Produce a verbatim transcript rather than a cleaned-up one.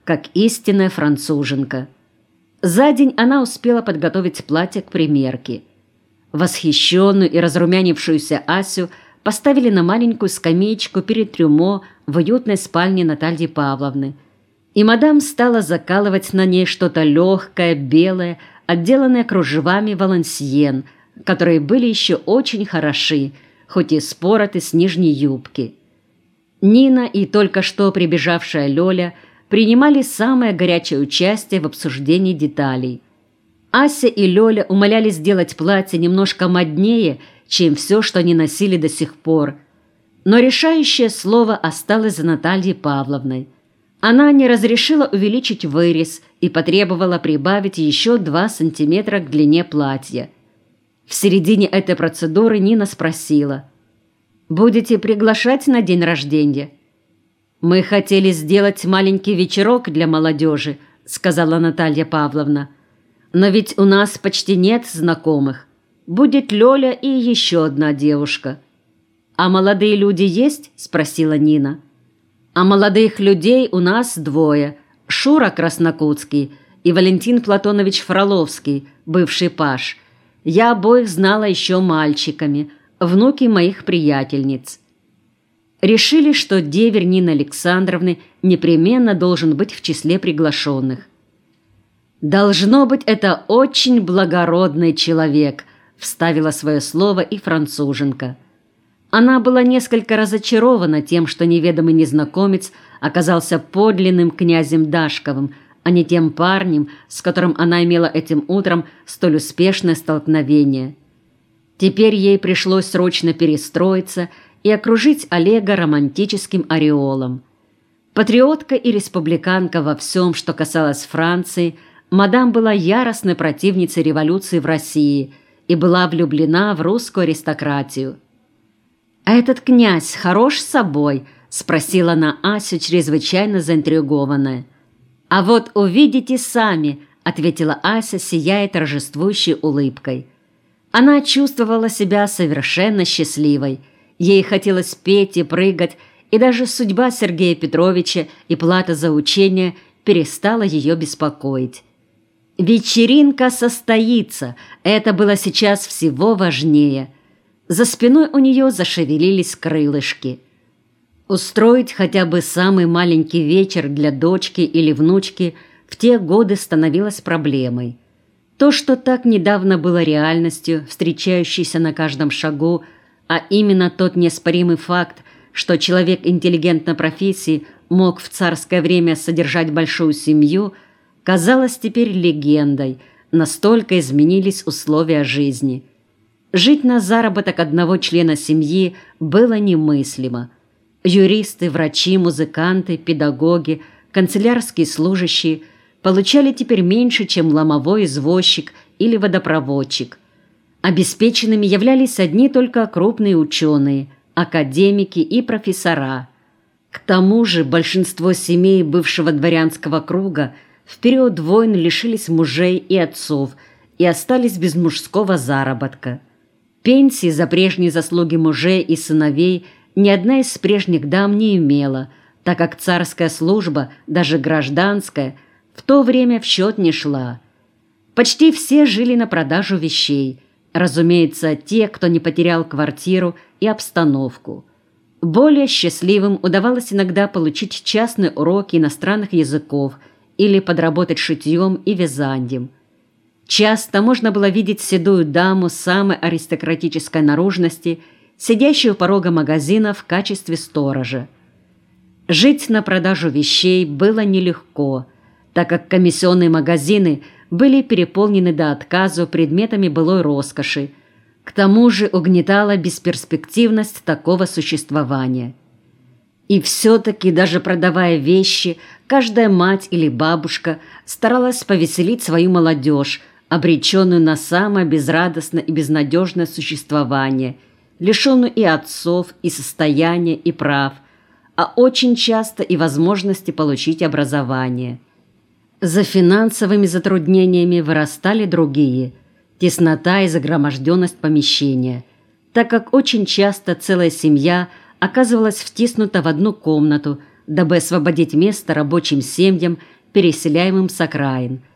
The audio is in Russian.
как истинная француженка. За день она успела подготовить платье к примерке. Восхищенную и разрумянившуюся Асю поставили на маленькую скамеечку перед трюмо в уютной спальне Натальи Павловны, и мадам стала закалывать на ней что-то легкое, белое, отделанное кружевами валансьен, которые были еще очень хороши, хоть и спороты с нижней юбки. Нина и только что прибежавшая Лёля принимали самое горячее участие в обсуждении деталей. Ася и Лёля умоляли сделать платье немножко моднее, чем все, что они носили до сих пор. Но решающее слово осталось за Натальей Павловной. Она не разрешила увеличить вырез и потребовала прибавить еще два сантиметра к длине платья. В середине этой процедуры Нина спросила: «Будете приглашать на день рождения?» «Мы хотели сделать маленький вечерок для молодежи», — сказала Наталья Павловна. «Но ведь у нас почти нет знакомых. Будет Лёля и еще одна девушка». «А молодые люди есть?» — спросила Нина. «А молодых людей у нас двое. Шура Краснокутский и Валентин Платонович Фроловский, бывший паж. Я обоих знала еще мальчиками, внуки моих приятельниц». Решили, что деверь Нины Александровны непременно должен быть в числе приглашенных. «Должно быть, это очень благородный человек», — вставила свое слово и француженка. Она была несколько разочарована тем, что неведомый незнакомец оказался подлинным князем Дашковым, а не тем парнем, с которым она имела этим утром столь успешное столкновение. Теперь ей пришлось срочно перестроиться и окружить Олега романтическим ореолом. Патриотка и республиканка во всем, что касалось Франции, мадам была яростной противницей революции в России и была влюблена в русскую аристократию. «А этот князь хорош с собой?» – спросила она Асю, чрезвычайно заинтригованная. «А вот увидите сами», – ответила Ася, сияя торжествующей улыбкой. Она чувствовала себя совершенно счастливой. Ей хотелось петь и прыгать, и даже судьба Сергея Петровича и плата за учение перестала ее беспокоить. Вечеринка состоится, это было сейчас всего важнее. За спиной у нее зашевелились крылышки. Устроить хотя бы самый маленький вечер для дочки или внучки в те годы становилось проблемой. То, что так недавно было реальностью, встречающейся на каждом шагу, а именно тот неоспоримый факт, что человек интеллигентной профессии мог в царское время содержать большую семью, казалось теперь легендой, настолько изменились условия жизни. Жить на заработок одного члена семьи было немыслимо. Юристы, врачи, музыканты, педагоги, канцелярские служащие получали теперь меньше, чем ломовой извозчик или водопроводчик. Обеспеченными являлись одни только крупные ученые, академики и профессора. К тому же большинство семей бывшего дворянского круга в период войн лишились мужей и отцов и остались без мужского заработка. Пенсии за прежние заслуги мужей и сыновей ни одна из прежних дам не имела, так как царская служба, даже гражданская, в то время в счет не шла. Почти все жили на продажу вещей, разумеется, те, кто не потерял квартиру и обстановку. Более счастливым удавалось иногда получить частные уроки иностранных языков или подработать шитьем и вязанием. Часто можно было видеть седую даму самой аристократической наружности, сидящую у порога магазина в качестве сторожа. Жить на продажу вещей было нелегко, так как комиссионные магазины были переполнены до отказа предметами былой роскоши. К тому же угнетала бесперспективность такого существования. И все-таки, даже продавая вещи, каждая мать или бабушка старалась повеселить свою молодежь, обреченную на самое безрадостное и безнадежное существование, лишенную и отцов, и состояния, и прав, а очень часто и возможности получить образование. За финансовыми затруднениями вырастали другие – теснота и загроможденность помещения, так как очень часто целая семья оказывалась втиснута в одну комнату, дабы освободить место рабочим семьям, переселяемым с окраин,